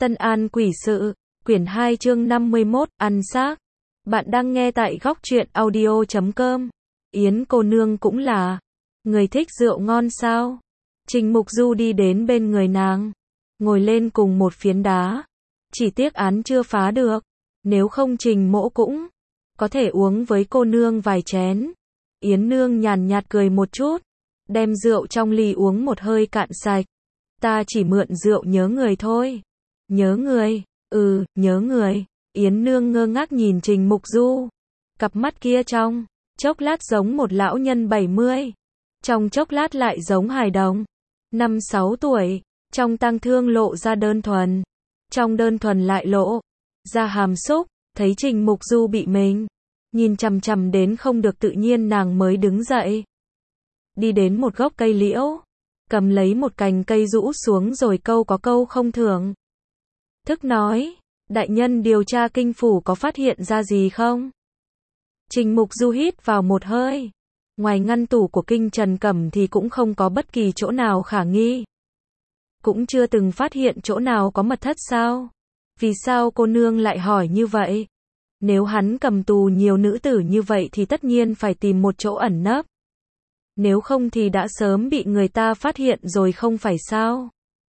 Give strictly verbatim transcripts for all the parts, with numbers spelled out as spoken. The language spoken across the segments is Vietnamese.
Tân An Quỷ Sự, quyển hai chương năm mươi mốt, ăn xác. Bạn đang nghe tại góc truyện audio chấm com. Yến cô nương cũng là người thích rượu ngon sao? Trình Mục Du đi đến bên người nàng, ngồi lên cùng một phiến đá. Chỉ tiếc án chưa phá được, nếu không Trình Mỗ cũng có thể uống với cô nương vài chén. Yến nương nhàn nhạt cười một chút, đem rượu trong ly uống một hơi cạn sạch. Ta chỉ mượn rượu nhớ người thôi. Nhớ người? Ừ, nhớ người. Yến nương ngơ ngác nhìn Trình Mục Du. Cặp mắt kia trong chốc lát giống một lão nhân bảy mươi, trong chốc lát lại giống hài đồng năm sáu tuổi, trong tang thương lộ ra đơn thuần, trong đơn thuần lại lộ ra hàm xúc. Thấy Trình Mục Du bị mình nhìn chằm chằm đến không được tự nhiên, nàng mới đứng dậy, đi đến một gốc cây liễu, cầm lấy một cành cây rũ xuống rồi câu có câu không thưởng thức nói: đại nhân điều tra kinh phủ có phát hiện ra gì không? Trình Mục Du hít vào một hơi. Ngoài ngăn tủ của Kinh Trần Cẩm thì cũng không có bất kỳ chỗ nào khả nghi. Cũng chưa từng phát hiện chỗ nào có mật thất sao? Vì sao cô nương lại hỏi như vậy? Nếu hắn cầm tù nhiều nữ tử như vậy thì tất nhiên phải tìm một chỗ ẩn nấp. Nếu không thì đã sớm bị người ta phát hiện rồi không phải sao?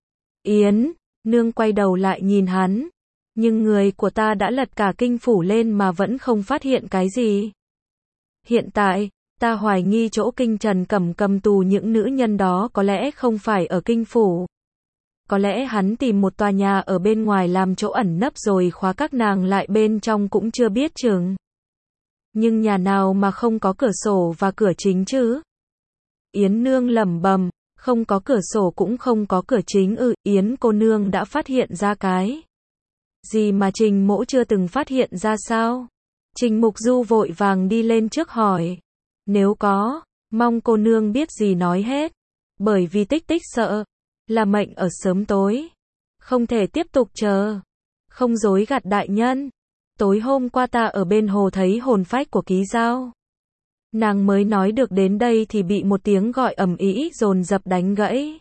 Yến nương quay đầu lại nhìn hắn. Nhưng người của ta đã lật cả kinh phủ lên mà vẫn không phát hiện cái gì. Hiện tại, ta hoài nghi chỗ Kinh Trần Cẩm cầm tù những nữ nhân đó có lẽ không phải ở kinh phủ. Có lẽ hắn tìm một tòa nhà ở bên ngoài làm chỗ ẩn nấp rồi khóa các nàng lại bên trong cũng chưa biết chừng. Nhưng nhà nào mà không có cửa sổ và cửa chính chứ? Yến nương lẩm bẩm, không có cửa sổ cũng không có cửa chính ư? Yến cô nương đã phát hiện ra cái gì mà Trình Mỗ chưa từng phát hiện ra sao? Trình Mục Du vội vàng đi lên trước hỏi. Nếu có, mong cô nương biết gì nói hết. Bởi vì Tích Tích sợ là mệnh ở sớm tối, không thể tiếp tục chờ. Không dối gạt đại nhân, tối hôm qua ta ở bên hồ thấy hồn phách của Ký Giao. Nàng mới nói được đến đây thì bị một tiếng gọi ầm ĩ dồn dập đánh gãy.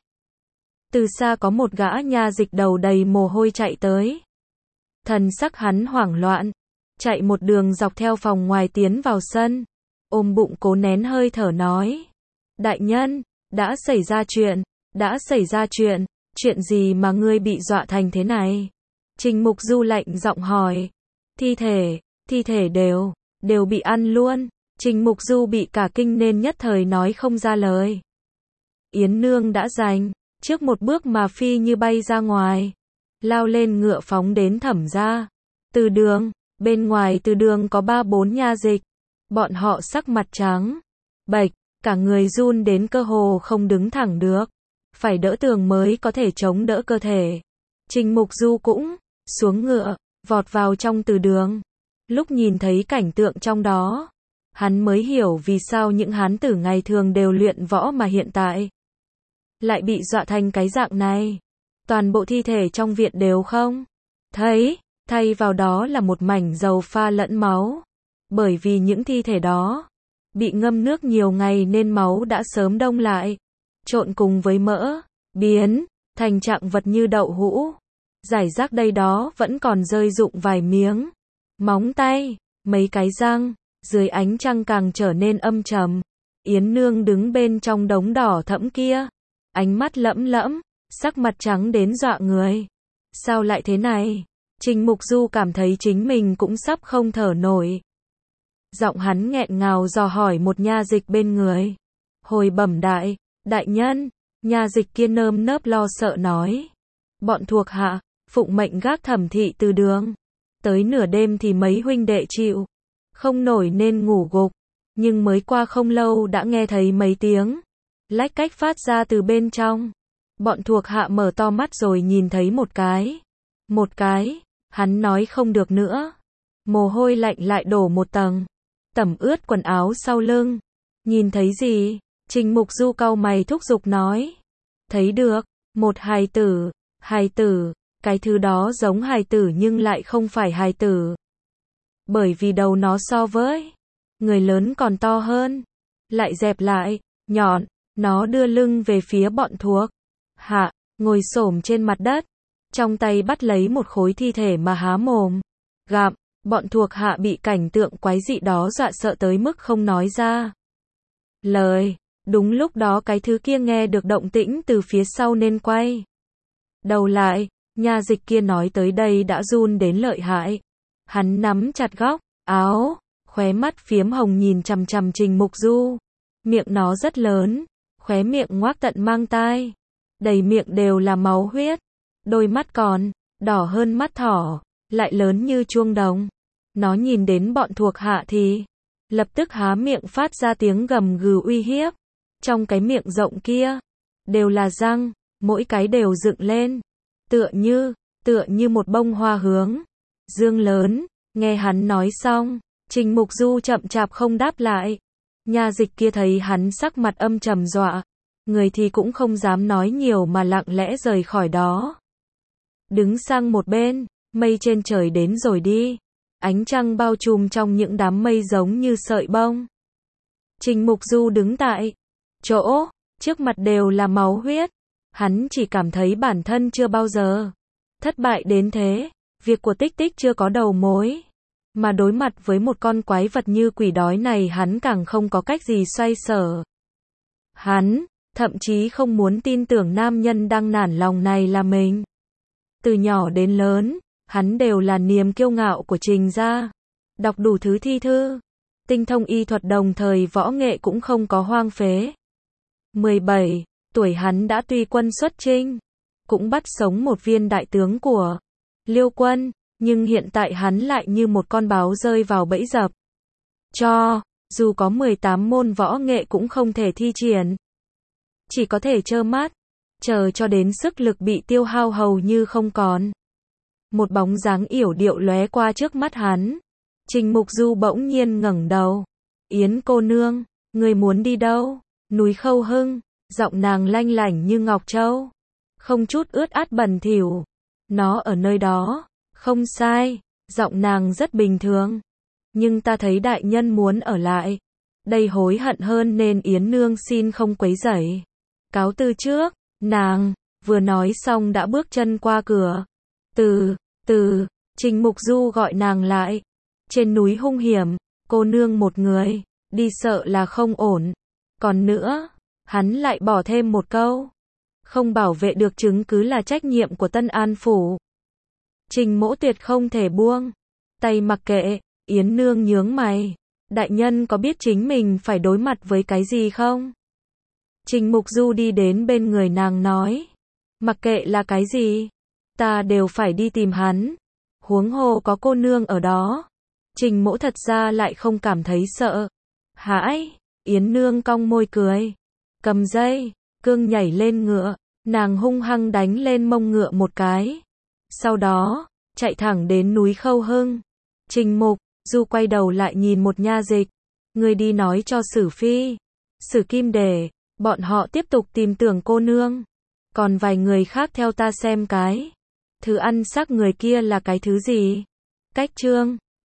Từ xa có một gã nha dịch đầu đầy mồ hôi chạy tới. Thần sắc hắn hoảng loạn, chạy một đường dọc theo phòng ngoài tiến vào sân, ôm bụng cố nén hơi thở nói: đại nhân, đã xảy ra chuyện, đã xảy ra chuyện, chuyện gì mà ngươi bị dọa thành thế này? Trình Mục Du lạnh giọng hỏi. Thi thể, thi thể đều, đều bị ăn luôn. Trình Mục Du bị cả kinh nên nhất thời nói không ra lời. Yến nương đã giành trước một bước mà phi như bay ra ngoài, lao lên ngựa phóng đến Thẩm gia. Từ đường, bên ngoài từ đường có ba bốn nha dịch, bọn họ sắc mặt trắng bệch, cả người run đến cơ hồ không đứng thẳng được, phải đỡ tường mới có thể chống đỡ cơ thể. Trình Mục Du cũng xuống ngựa, vọt vào trong từ đường. Lúc nhìn thấy cảnh tượng trong đó, hắn mới hiểu vì sao những hán tử ngày thường đều luyện võ mà hiện tại lại bị dọa thành cái dạng này. Toàn bộ thi thể trong viện đều không thấy, thay vào đó là một mảnh dầu pha lẫn máu. Bởi vì những thi thể đó bị ngâm nước nhiều ngày nên máu đã sớm đông lại, trộn cùng với mỡ, biến thành trạng vật như đậu hũ. Giải rác đây đó vẫn còn rơi rụng vài miếng móng tay, mấy cái răng. Dưới ánh trăng càng trở nên âm trầm. Yến nương đứng bên trong đống đỏ thẫm kia, ánh mắt lẫm lẫm, sắc mặt trắng đến dọa người. Sao lại thế này? Trình Mục Du cảm thấy chính mình cũng sắp không thở nổi. Giọng hắn nghẹn ngào dò hỏi một nha dịch bên người. Hồi bẩm đại, đại nhân. Nha dịch kia nơm nớp lo sợ nói. Bọn thuộc hạ phụng mệnh gác Thẩm thị từ đường. Tới nửa đêm thì mấy huynh đệ chịu không nổi nên ngủ gục. Nhưng mới qua không lâu đã nghe thấy mấy tiếng lách cách phát ra từ bên trong. Bọn thuộc hạ mở to mắt rồi nhìn thấy một cái. Một cái, hắn nói không được nữa. Mồ hôi lạnh lại đổ một tầng, tẩm ướt quần áo sau lưng. Nhìn thấy gì? Trình Mục Du cau mày thúc giục nói. Thấy được, một hài tử, hài tử, cái thứ đó giống hài tử nhưng lại không phải hài tử. Bởi vì đầu nó so với người lớn còn to hơn, lại dẹp lại, nhọn, nó đưa lưng về phía bọn thuộc hạ, ngồi xổm trên mặt đất, trong tay bắt lấy một khối thi thể mà há mồm gặm. Bọn thuộc hạ bị cảnh tượng quái dị đó dọa sợ tới mức không nói ra lời. Đúng lúc đó cái thứ kia nghe được động tĩnh từ phía sau nên quay đầu lại, nha dịch kia nói tới đây đã run đến lợi hại. Hắn nắm chặt góc áo, khóe mắt phiếm hồng nhìn chằm chằm Trình Mục Du. Miệng nó rất lớn, khóe miệng ngoác tận mang tai, đầy miệng đều là máu huyết. Đôi mắt còn đỏ hơn mắt thỏ, lại lớn như chuông đồng. Nó nhìn đến bọn thuộc hạ thì lập tức há miệng phát ra tiếng gầm gừ uy hiếp. Trong cái miệng rộng kia đều là răng, mỗi cái đều dựng lên, tựa như tựa như một bông hoa hướng dương lớn. Nghe hắn nói xong, Trình Mục Du chậm chạp không đáp lại. Nha dịch kia thấy hắn sắc mặt âm trầm dọa người thì cũng không dám nói nhiều mà lặng lẽ rời khỏi đó. Đứng sang một bên, mây trên trời đến rồi đi. Ánh trăng bao trùm trong những đám mây giống như sợi bông. Trình Mục Du đứng tại chỗ, trước mặt đều là máu huyết. Hắn chỉ cảm thấy bản thân chưa bao giờ thất bại đến thế. Việc của Tích Tích chưa có đầu mối, mà đối mặt với một con quái vật như quỷ đói này hắn càng không có cách gì xoay sở. Hắn thậm chí không muốn tin tưởng nam nhân đang nản lòng này là mình. Từ nhỏ đến lớn, hắn đều là niềm kiêu ngạo của Trình gia. Đọc đủ thứ thi thư, tinh thông y thuật đồng thời võ nghệ cũng không có hoang phế. mười bảy tuổi hắn đã tùy quân xuất chinh, cũng bắt sống một viên đại tướng của Liêu quân, nhưng hiện tại hắn lại như một con báo rơi vào bẫy dập. Cho dù có mười tám môn võ nghệ cũng không thể thi triển, chỉ có thể trơ mắt chờ cho đến sức lực bị tiêu hao hầu như không còn. Một bóng dáng yểu điệu lóe qua trước mắt hắn. Trình Mục Du bỗng nhiên ngẩng đầu. Yến cô nương, người muốn đi đâu? Núi Khâu Hưng, giọng nàng lanh lảnh như ngọc châu, không chút ướt át bẩn thỉu. Nó ở nơi đó, không sai, giọng nàng rất bình thường. Nhưng ta thấy đại nhân muốn ở lại. Đây hối hận hơn nên Yến nương xin không quấy rầy. Cáo từ trước, nàng vừa nói xong đã bước chân qua cửa. Từ, từ, Trình Mục Du gọi nàng lại. Trên núi hung hiểm, cô nương một người, đi sợ là không ổn. Còn nữa, hắn lại bỏ thêm một câu. Không bảo vệ được chứng cứ là trách nhiệm của Tân An Phủ. Trình Mỗ tuyệt không thể buông tay mặc kệ. Yến nương nhướng mày. Đại nhân có biết chính mình phải đối mặt với cái gì không? Trình Mục Du đi đến bên người nàng nói. Mặc kệ là cái gì, ta đều phải đi tìm hắn. Huống hồ có cô nương ở đó. Trình Mỗ thật ra lại không cảm thấy sợ hãi. Yến nương cong môi cười, cầm dây cương nhảy lên ngựa. Nàng hung hăng đánh lên mông ngựa một cái, sau đó chạy thẳng đến núi Khâu Hưng. Trình Mục Du quay đầu lại nhìn một nha dịch. Người đi nói cho Sử Phi, Sử Kim để bọn họ tiếp tục tìm Tưởng cô nương. Còn vài người khác theo ta xem cái thứ ăn xác người kia là cái thứ gì. Cách chương